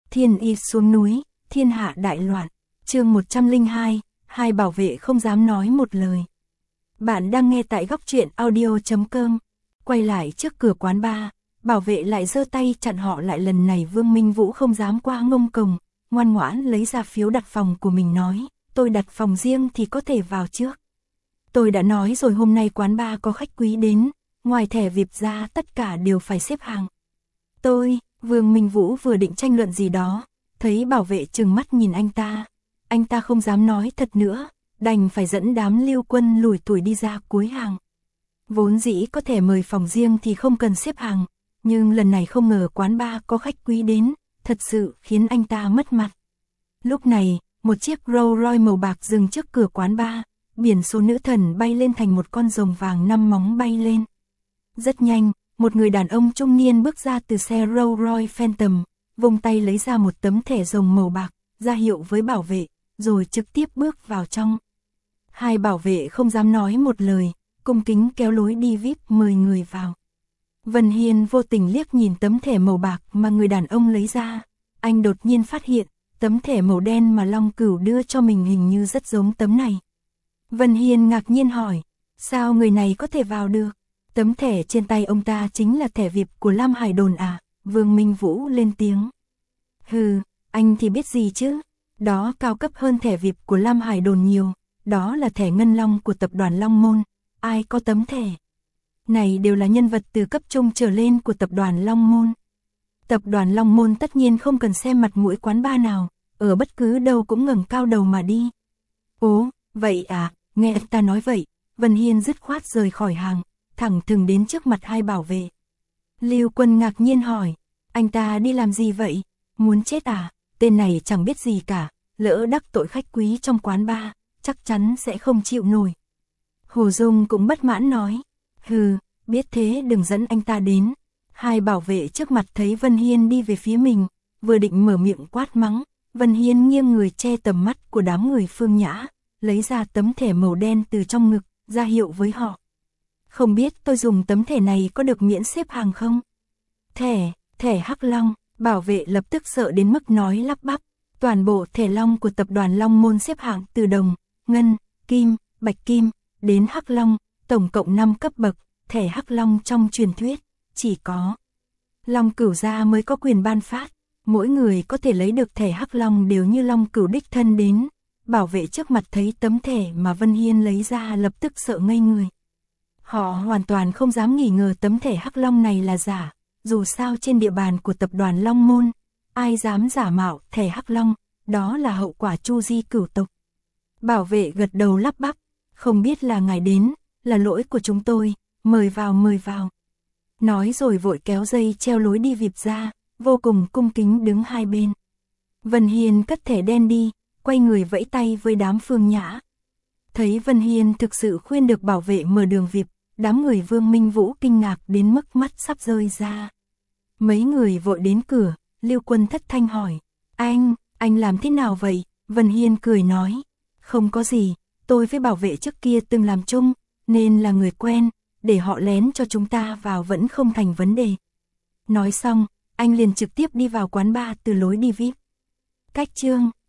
Thiên y xuống núi, thiên hạ đại loạn. Chương 102, hai bảo vệ không dám nói một lời. Bạn đang nghe tại góc truyện audio.com. Quay lại trước cửa quán bar, bảo vệ lại giơ tay chặn họ lại. Lần này Vương Minh Vũ không dám qua ngông cuồng, ngoan ngoãn lấy ra phiếu đặt phòng của mình nói, tôi đặt phòng riêng thì có thể vào trước. Tôi đã nói rồi, hôm nay quán bar có khách quý đến, ngoài thẻ VIP ra tất cả đều phải xếp hàng. Vương Minh Vũ vừa định tranh luận gì đó, thấy bảo vệ trừng mắt nhìn anh ta không dám nói thật nữa, đành phải dẫn đám Lưu Quân lủi thủi đi ra cuối hàng. Vốn dĩ có thể mời phòng riêng thì không cần xếp hàng, nhưng lần này không ngờ quán bar có khách quý đến, thật sự khiến anh ta mất mặt. Lúc này, một chiếc Rolls Royce màu bạc dừng trước cửa quán bar, biển số nữ thần bay lên thành một con rồng vàng 5 móng bay lên. Rất nhanh, một người đàn ông trung niên bước ra từ xe Rolls Royce Phantom, vung tay lấy ra một tấm thẻ rồng màu bạc, ra hiệu với bảo vệ, rồi trực tiếp bước vào trong. Hai bảo vệ không dám nói một lời, cung kính kéo lối đi VIP mời người vào. Vân Hiên vô tình liếc nhìn tấm thẻ màu bạc mà người đàn ông lấy ra, anh đột nhiên phát hiện, tấm thẻ màu đen mà Long Cửu đưa cho mình hình như rất giống tấm này. Vân Hiên ngạc nhiên hỏi, sao người này có thể vào được? Tấm thẻ trên tay ông ta chính là thẻ VIP của Lam Hải Đồn à? Vương Minh Vũ lên tiếng. Hừ, anh thì biết gì chứ? Đó cao cấp hơn thẻ VIP của Lam Hải Đồn nhiều, đó là thẻ Ngân Long của tập đoàn Long Môn, ai có tấm thẻ này đều là nhân vật từ cấp trung trở lên của tập đoàn Long Môn. Tập đoàn Long Môn tất nhiên không cần xem mặt mũi quán bar nào, ở bất cứ đâu cũng ngẩng cao đầu mà đi. Ố, vậy à? Nghe anh ta nói vậy, Vân Hiên dứt khoát rời khỏi hàng, thẳng thừng đến trước mặt hai bảo vệ. Lưu Quân ngạc nhiên hỏi, anh ta đi làm gì vậy? Muốn chết à? Tên này chẳng biết gì cả, lỡ đắc tội khách quý trong quán bar, chắc chắn sẽ không chịu nổi. Hồ Dung cũng bất mãn nói, hừ, biết thế đừng dẫn anh ta đến. Hai bảo vệ trước mặt thấy Vân Hiên đi về phía mình, vừa định mở miệng quát mắng, Vân Hiên nghiêng người che tầm mắt của đám người Phương Nhã, lấy ra tấm thẻ màu đen từ trong ngực, ra hiệu với họ. Không biết tôi dùng tấm thẻ này có được miễn xếp hàng không? Thẻ Hắc Long, bảo vệ lập tức sợ đến mức nói lắp bắp, toàn bộ thẻ Long của tập đoàn Long Môn xếp hạng từ đồng, ngân, kim, bạch kim, đến Hắc Long, tổng cộng 5 cấp bậc, thẻ Hắc Long trong truyền thuyết, chỉ có Long Cửu gia mới có quyền ban phát, mỗi người có thể lấy được thẻ Hắc Long đều như Long Cửu đích thân đến. Bảo vệ trước mặt thấy tấm thẻ mà Vân Hiên lấy ra lập tức sợ ngây người. Họ hoàn toàn không dám nghi ngờ tấm thẻ Hắc Long này là giả, dù sao trên địa bàn của tập đoàn Long Môn, ai dám giả mạo thẻ Hắc Long, đó là hậu quả chu di cửu tộc. Bảo vệ gật đầu lắp bắp, không biết là ngài đến, là lỗi của chúng tôi, mời vào. Nói rồi vội kéo dây treo lối đi VIP ra, vô cùng cung kính đứng hai bên. Vân Hiên cất thẻ đen đi, quay người vẫy tay với đám Phương Nhã. Thấy Vân Hiên thực sự khuyên được bảo vệ mở đường VIP, đám người Vương Minh Vũ kinh ngạc đến mức mắt sắp rơi ra. Mấy người vội đến cửa, Lưu Quân thất thanh hỏi, anh làm thế nào vậy? Vân Hiên cười nói, không có gì, tôi với bảo vệ trước kia từng làm chung, nên là người quen, để họ lén cho chúng ta vào vẫn không thành vấn đề. Nói xong, anh liền trực tiếp đi vào quán bar từ lối đi VIP. Cách chương